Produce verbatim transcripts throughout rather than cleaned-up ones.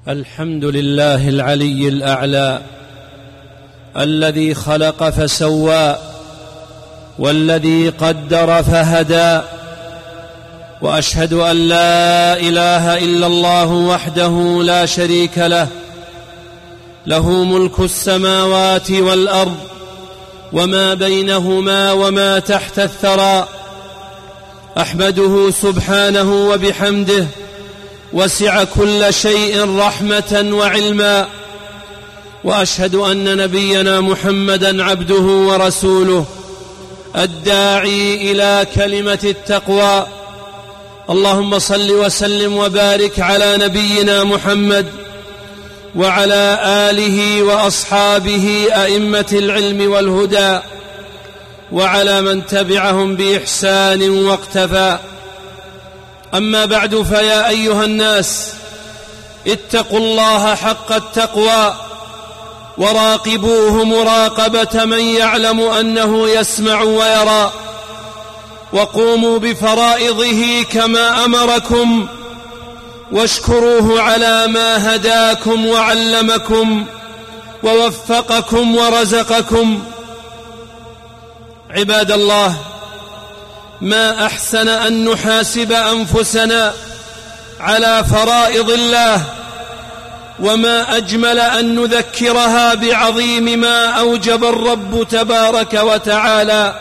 الحمد لله العلي الأعلى الذي خلق فسوى والذي قدر فهدى، وأشهد أن لا إله إلا الله وحده لا شريك له، له ملك السماوات والأرض وما بينهما وما تحت الثرى. أحمده سبحانه وبحمده، وسع كل شيء رحمة وعلما، وأشهد أن نبينا محمدا عبده ورسوله الداعي إلى كلمة التقوى. اللهم صل وسلم وبارك على نبينا محمد وعلى آله وأصحابه أئمة العلم والهدى، وعلى من تبعهم بإحسان واقتفى. أما بعد، فيا أيها الناس، اتقوا الله حق التقوى وراقبوه مراقبة من يعلم أنه يسمع ويرى، وقوموا بفرائضه كما أمركم، واشكروه على ما هداكم وعلمكم ووفقكم ورزقكم. عباد الله، ما أحسن أن نحاسب أنفسنا على فرائض الله، وما أجمل أن نذكرها بعظيم ما أوجب الرب تبارك وتعالى،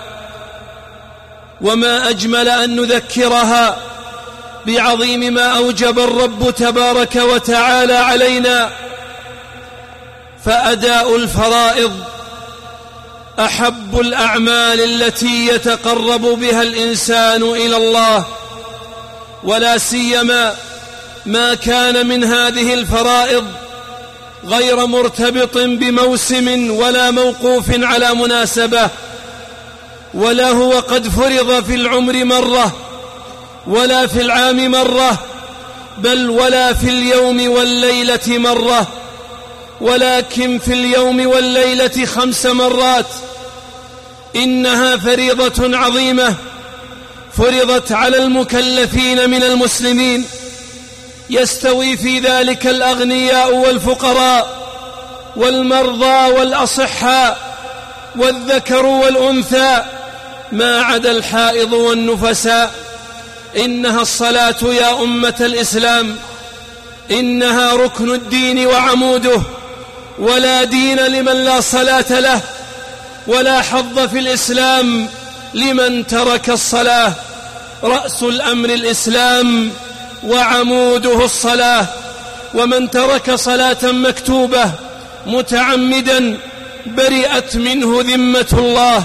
وما أجمل أن نذكرها بعظيم ما أوجب الرب تبارك وتعالى علينا. فأداء الفرائض أحب الأعمال التي يتقرب بها الإنسان إلى الله، ولا سيما ما كان من هذه الفرائض غير مرتبط بموسم ولا موقوف على مناسبة، ولا هو قد فرض في العمر مرة ولا في العام مرة، بل ولا في اليوم والليلة مرة، ولكن في اليوم والليلة خمس مرات. إنها فريضة عظيمة فرضت على المكلفين من المسلمين، يستوي في ذلك الأغنياء والفقراء والمرضى والأصحاء والذكر والأنثى، ما عدا الحائض والنفساء. إنها الصلاة يا أمة الإسلام، إنها ركن الدين وعموده، ولا دين لمن لا صلاة له، ولا حظ في الإسلام لمن ترك الصلاة. رأس الأمر الإسلام وعموده الصلاة، ومن ترك صلاة مكتوبة متعمدا برئت منه ذمة الله.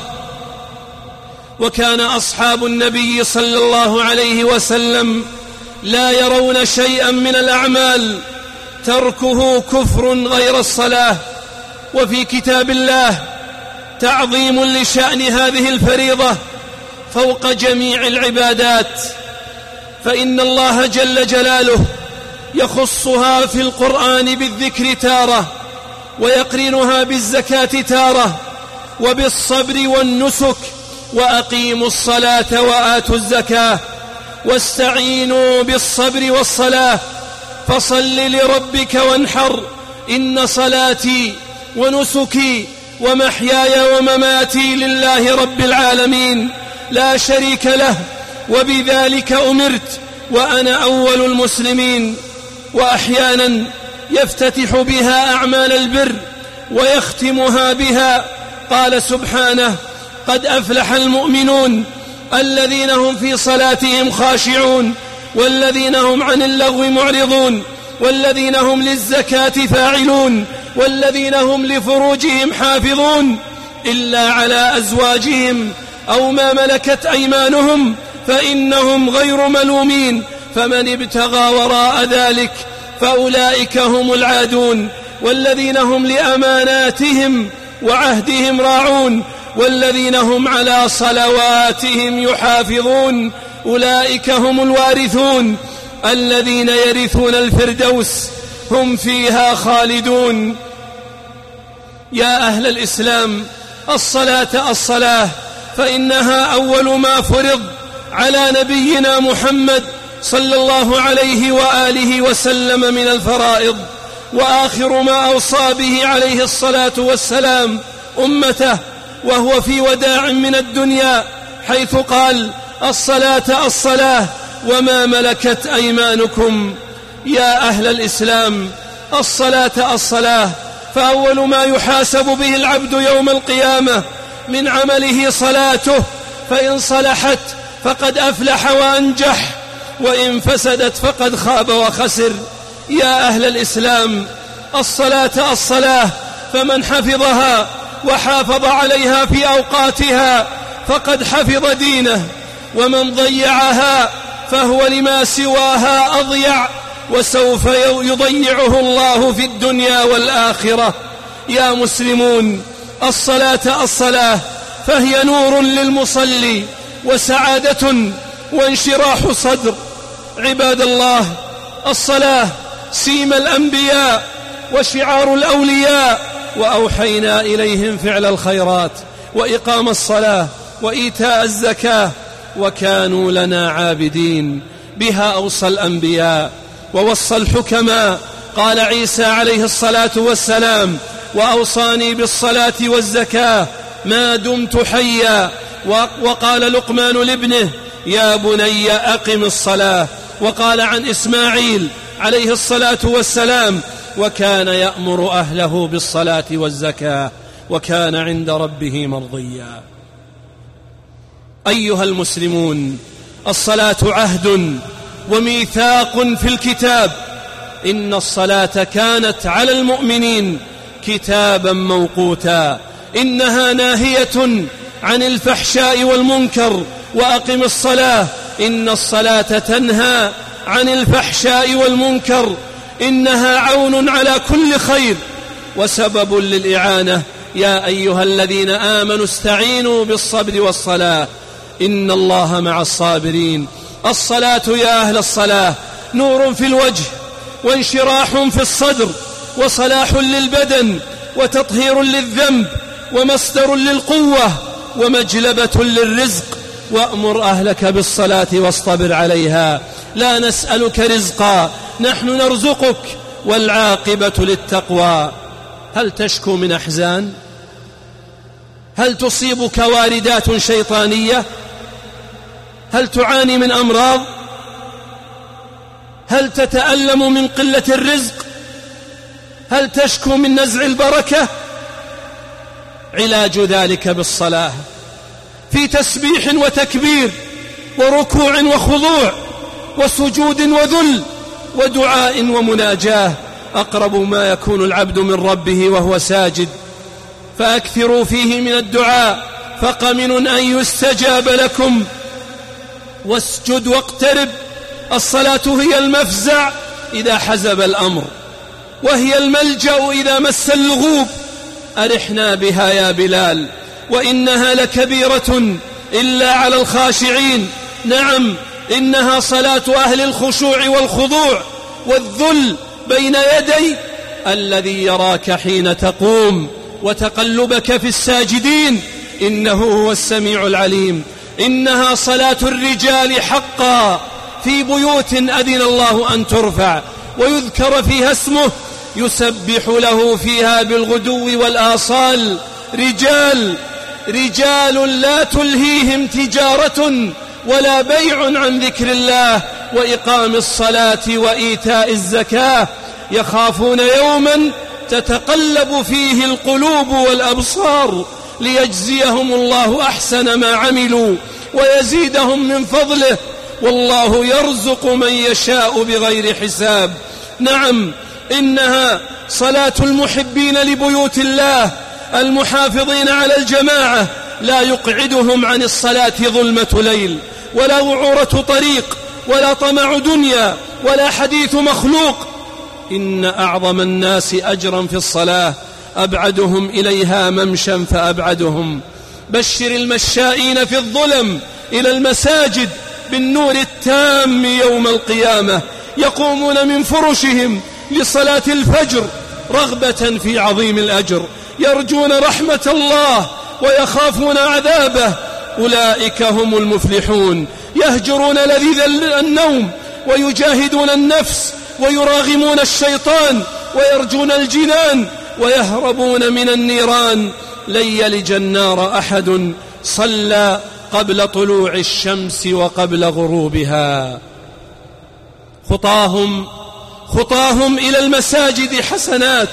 وكان أصحاب النبي صلى الله عليه وسلم لا يرون شيئا من الأعمال تركه كفر غير الصلاة. وفي كتاب الله تعظيم لشأن هذه الفريضة فوق جميع العبادات، فإن الله جل جلاله يخصها في القرآن بالذكر تارة، ويقرنها بالزكاة تارة، وبالصبر والنسك، وأقيموا الصلاة وآتوا الزكاة واستعينوا بالصبر والصلاة، فصل لربك وانحر، إن صلاتي ونسكي ومحياي ومماتي لله رب العالمين لا شريك له، وبذلك أمرت وأنا أول المسلمين. وأحيانا يفتتح بها أعمال البر ويختمها بها. قال سبحانه: قد أفلح المؤمنون الذين هم في صلاتهم خاشعون والذين هم عن اللغو معرضون والذين هم للزكاة فاعلون والذين هم لفروجهم حافظون إلا على أزواجهم أو ما ملكت أيمانهم فإنهم غير ملومين، فمن ابتغى وراء ذلك فأولئك هم العادون. والذين هم لأماناتهم وعهدهم راعون والذين هم على صلواتهم يحافظون، أولئك هم الوارثون الذين يرثون الفردوس هم فيها خالدون. يا أهل الإسلام، الصلاة الصلاة، فإنها أول ما فرض على نبينا محمد صلى الله عليه وآله وسلم من الفرائض، وآخر ما أوصى به عليه الصلاة والسلام أمته وهو في وداع من الدنيا، حيث قال: الصلاة الصلاة وما ملكت أيمانكم. يا أهل الإسلام، الصلاة الصلاة، فأول ما يحاسب به العبد يوم القيامة من عمله صلاته، فإن صلحت فقد أفلح وأنجح، وإن فسدت فقد خاب وخسر. يا أهل الإسلام، الصلاة الصلاة، فمن حفظها وحافظ عليها في أوقاتها فقد حفظ دينه، ومن ضيعها فهو لما سواها أضيع، وسوف يضيعه الله في الدنيا والآخرة. يا مسلمون، الصلاة الصلاة، فهي نور للمصلي وسعادة وانشراح صدر. عباد الله، الصلاة سيم الأنبياء وشعار الأولياء، وأوحينا إليهم فعل الخيرات وإقام الصلاة وإيتاء الزكاة، وكانوا لنا عابدين. بها أوصى الأنبياء ووصى الحكماء. قال عيسى عليه الصلاة والسلام: وأوصاني بالصلاة والزكاة ما دمت حيا. وقال لقمان لابنه: يا بني أقم الصلاة. وقال عن إسماعيل عليه الصلاة والسلام: وكان يأمر أهله بالصلاة والزكاة وكان عند ربه مرضيا. أيها المسلمون، الصلاة عهد وميثاق في الكتاب. إن الصلاة كانت على المؤمنين كتابا موقوتا. إنها ناهية عن الفحشاء والمنكر، وأقم الصلاة. إن الصلاة تنهى عن الفحشاء والمنكر. إنها عون على كل خير وسبب للإعانة. يا أيها الذين آمنوا استعينوا بالصبر والصلاة إن الله مع الصابرين. الصلاة يا أهل الصلاة نور في الوجه وانشراح في الصدر وصلاح للبدن وتطهير للذنب ومصدر للقوة ومجلبة للرزق. وأمر أهلك بالصلاة واصطبر عليها. لا نسألك رزقا، نحن نرزقك، والعاقبة للتقوى. هل تشكو من أحزان؟ هل تصيبك واردات شيطانية؟ هل تعاني من أمراض؟ هل تتألم من قلة الرزق؟ هل تشكو من نزع البركة؟ علاج ذلك بالصلاة، في تسبيح وتكبير وركوع وخضوع وسجود وذل ودعاء ومناجاة. أقرب ما يكون العبد من ربه وهو ساجد، فأكثروا فيه من الدعاء، فقمن أن يستجاب لكم. واسجد واقترب. الصلاة هي المفزع إذا حزب الأمر، وهي الملجأ إذا مس اللغوب. أرحنا بها يا بلال، وإنها لكبيرة إلا على الخاشعين. نعم، إنها صلاة أهل الخشوع والخضوع والذل بين يدي الذي يراك حين تقوم وتقلبك في الساجدين، إنه هو السميع العليم. إنها صلاة الرجال حقا في بيوت أذن الله أن ترفع ويذكر فيها اسمه، يسبح له فيها بالغدو والآصال. رجال رجال لا تلهيهم تجارة ولا بيع عن ذكر الله وإقام الصلاة وإيتاء الزكاة، يخافون يوما تتقلب فيه القلوب والأبصار ليجزيهم الله أحسن ما عملوا ويزيدهم من فضله، والله يرزق من يشاء بغير حساب. نعم، إنها صلاة المحبين لبيوت الله المحافظين على الجماعة، لا يقعدهم عن الصلاة ظلمة ليل ولا وعورة طريق ولا طمع دنيا ولا حديث مخلوق. إن أعظم الناس أجرا في الصلاة أبعدهم إليها ممشا فأبعدهم. بشر المشائين في الظلم إلى المساجد بالنور التام يوم القيامة، يقومون من فرشهم لصلاة الفجر رغبة في عظيم الأجر، يرجون رحمة الله ويخافون عذابه. أولئك هم المفلحون، يهجرون لذيذ النوم ويجاهدون النفس ويراغمون الشيطان ويرجون الجنان ويهربون من النيران. لن يلج النار أحد صلى قبل طلوع الشمس وقبل غروبها. خطاهم خطاهم إلى المساجد حسنات،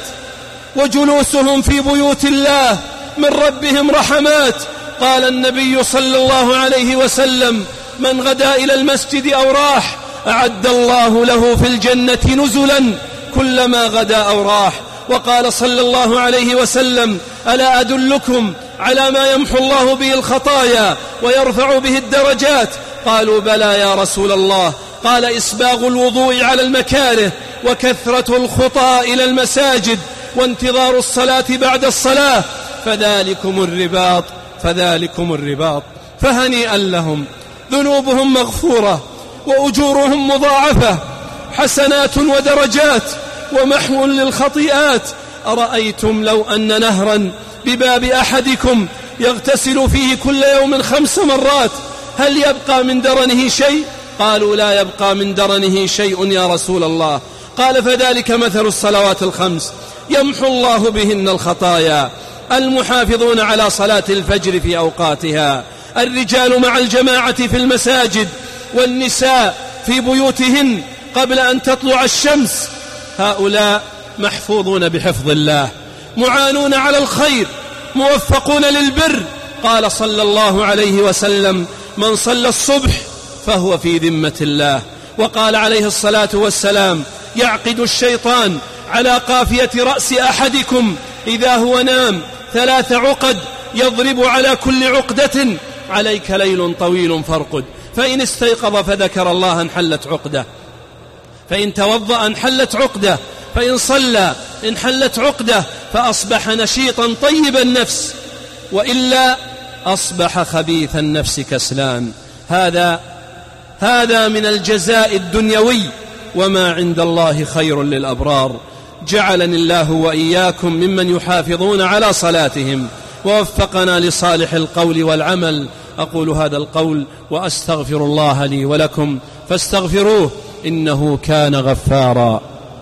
وجلوسهم في بيوت الله من ربهم رحمات. قال النبي صلى الله عليه وسلم: من غدا إلى المسجد أو راح أعد الله له في الجنة نزلا كلما غدا أو راح. وقال صلى الله عليه وسلم: ألا أدلكم على ما يمحو الله به الخطايا ويرفع به الدرجات؟ قالوا: بلى يا رسول الله. قال: إسباغ الوضوء على المكاره، وكثرة الخطى إلى المساجد، وانتظار الصلاة بعد الصلاة، فذلكم الرباط فذلكم الرباط. فهنيئا لهم، ذنوبهم مغفورة وأجورهم مضاعفة، حسنات ودرجات ومحو للخطيئات. أرأيتم لو أن نهرا بباب أحدكم يغتسل فيه كل يوم خمس مرات هل يبقى من درنه شيء؟ قالوا: لا يبقى من درنه شيء يا رسول الله. قال: فذلك مثل الصلوات الخمس يمحو الله بهن الخطايا. المحافظون على صلاة الفجر في أوقاتها، الرجال مع الجماعة في المساجد، والنساء في بيوتهن قبل أن تطلع الشمس، هؤلاء محفوظون بحفظ الله، معانون على الخير، موفقون للبر. قال صلى الله عليه وسلم: من صلى الصبح فهو في ذمة الله. وقال عليه الصلاة والسلام: يعقد الشيطان على قافية رأس أحدكم إذا هو نام ثلاث عقد، يضرب على كل عقدة: عليك ليل طويل فارقد. فإن استيقظ فذكر الله انحلت عقدة، فإن توضأ انحلت عقدة، فإن صلى انحلت عقدة، فأصبح نشيطا طيب النفس، وإلا أصبح خبيث النفس كسلان. هذا هذا من الجزاء الدنيوي، وما عند الله خير للأبرار. جعلني الله وإياكم ممن يحافظون على صلاتهم، ووفقنا لصالح القول والعمل. أقول هذا القول وأستغفر الله لي ولكم فاستغفروه إنه كان غفارا.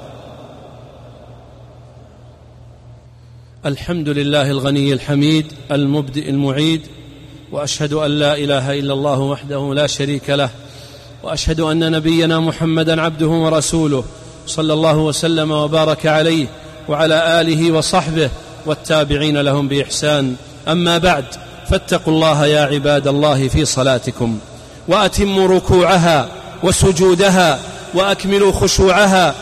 الحمد لله الغني الحميد المبدئ المعيد، وأشهد أن لا إله إلا الله وحده لا شريك له، وأشهد أن نبينا محمدا عبده ورسوله صلى الله وسلم وبارك عليه وعلى آله وصحبه والتابعين لهم بإحسان. أما بعد، فاتقوا الله يا عباد الله في صلاتكم، وأتموا ركوعها وسجودها، وأكملوا خشوعها،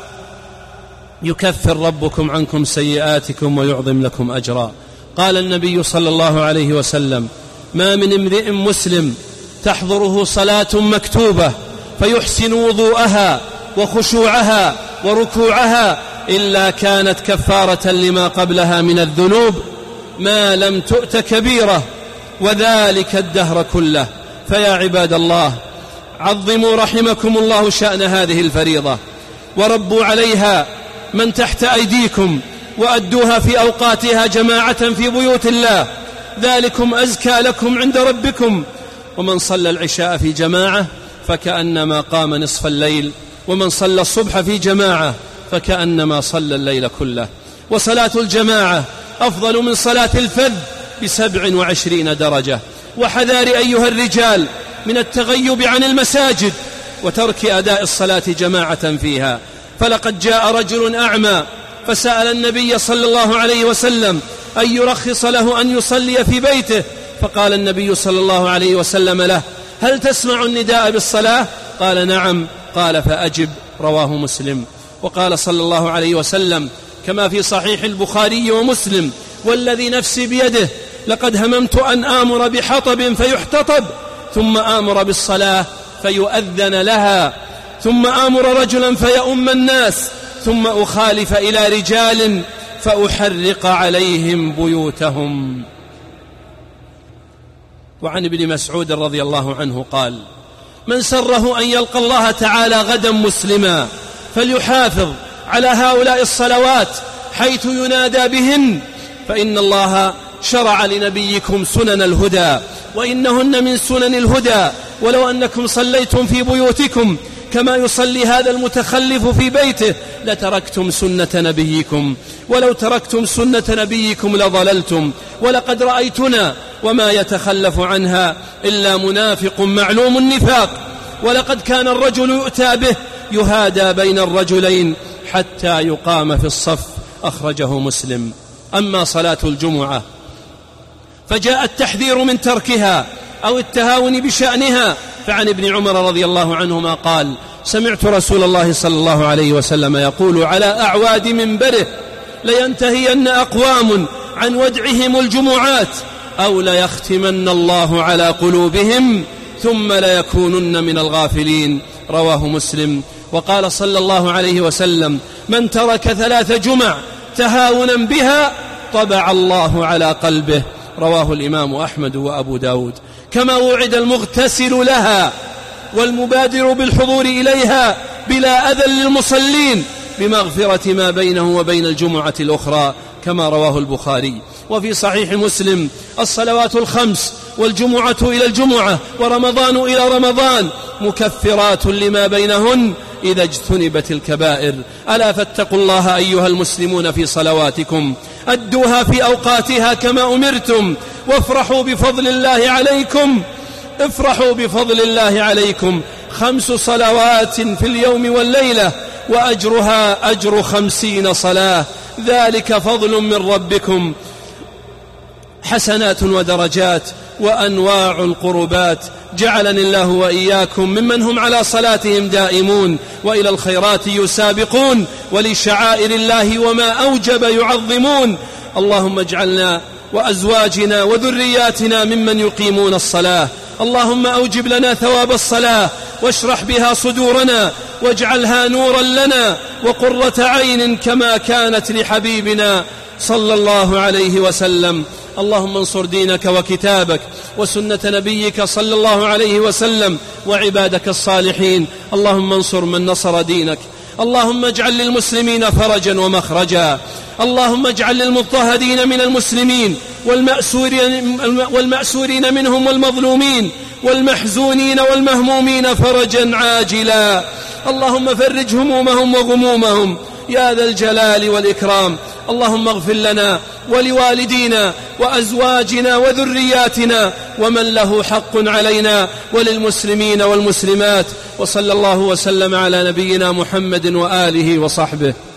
يكفر ربكم عنكم سيئاتكم ويعظم لكم أجرا. قال النبي صلى الله عليه وسلم: ما من امرئ مسلم تحضره صلاة مكتوبة فيحسن وضوءها وخشوعها وركوعها إلا كانت كفارة لما قبلها من الذنوب ما لم تؤت كبيرة، وذلك الدهر كله. فيا عباد الله، عظموا رحمكم الله شأن هذه الفريضة، وربوا عليها من تحت أيديكم، وأدوها في أوقاتها جماعة في بيوت الله، ذلكم أزكى لكم عند ربكم. ومن صلى العشاء في جماعة فكأنما قام نصف الليل، ومن صلى الصبح في جماعة فكأنما صلى الليل كله. وصلاة الجماعة أفضل من صلاة الفذ بسبع وعشرين درجة. وحذار أيها الرجال من التغيب عن المساجد وترك أداء الصلاة جماعة فيها. فلقد جاء رجل أعمى فسأل النبي صلى الله عليه وسلم أن يرخص له أن يصلي في بيته، فقال النبي صلى الله عليه وسلم له: هل تسمع النداء بالصلاة؟ قال: نعم. قال: فأجب. رواه مسلم. وقال صلى الله عليه وسلم كما في صحيح البخاري ومسلم: والذي نفسي بيده لقد هممت أن آمر بحطب فيحتطب، ثم آمر بالصلاة فيؤذن لها، ثم آمر رجلا فيؤم الناس، ثم أخالف إلى رجال فأحرق عليهم بيوتهم. وعن ابن مسعود رضي الله عنه قال: من سره أن يلقى الله تعالى غدا مسلما فليحافظ على هؤلاء الصلوات حيث ينادى بهن، فإن الله شرع لنبيكم سنن الهدى، وإنهن من سنن الهدى. ولو أنكم صليتم في بيوتكم كما يصلي هذا المتخلف في بيته لتركتم سنة نبيكم، ولو تركتم سنة نبيكم لضللتم. ولقد رأيتنا وما يتخلف عنها إلا منافق معلوم النفاق، ولقد كان الرجل يؤتى به يهادى بين الرجلين حتى يقام في الصف، أخرجه مسلم. أما صلاة الجمعة فجاء التحذير من تركها أو التهاون بشأنها، فعن ابن عمر رضي الله عنهما قال: سمعت رسول الله صلى الله عليه وسلم يقول على أعواد منبره: لينتهين أقوام عن ودعهم الجمعات أو ليختمن الله على قلوبهم ثم ليكونن من الغافلين، رواه مسلم. وقال صلى الله عليه وسلم: من ترك ثلاث جمع تهاونا بها طبع الله على قلبه، رواه الإمام أحمد وأبو داود. كما وعد المغتسل لها والمبادر بالحضور إليها بلا أذى للمصلين بمغفرة ما بينه وبين الجمعة الأخرى، كما رواه البخاري. وفي صحيح مسلم: الصلوات الخمس والجمعة إلى الجمعة ورمضان إلى رمضان مكفرات لما بينهن إذا اجتنبت الكبائر. ألا فاتقوا الله أيها المسلمون في صلواتكم، أدوها في أوقاتها كما أمرتم، وافرحوا بفضل الله عليكم افرحوا بفضل الله عليكم خمس صلوات في اليوم والليلة وأجرها أجر خمسين صلاة، ذلك فضل من ربكم، حسنات ودرجات وأنواع القربات. جعلني الله وإياكم ممن هم على صلاتهم دائمون وإلى الخيرات يسابقون ولشعائر الله وما أوجب يعظمون. اللهم اجعلنا وأزواجنا وذرياتنا ممن يقيمون الصلاة. اللهم أوجب لنا ثواب الصلاة واشرح بها صدورنا واجعلها نورا لنا وقرة عين كما كانت لحبيبنا صلى الله عليه وسلم. اللهم انصر دينك وكتابك وسنة نبيك صلى الله عليه وسلم وعبادك الصالحين. اللهم انصر من نصر دينك. اللهم اجعل للمسلمين فرجا ومخرجا. اللهم اجعل للمضطهدين من المسلمين والمأسورين, والمأسورين منهم والمظلومين والمحزونين والمهمومين فرجا عاجلا. اللهم فرج همومهم وغمومهم يا ذا الجلال والإكرام. اللهم اغفر لنا ولوالدينا وأزواجنا وذرياتنا ومن له حق علينا وللمسلمين والمسلمات. وصلى الله وسلم على نبينا محمد وآله وصحبه.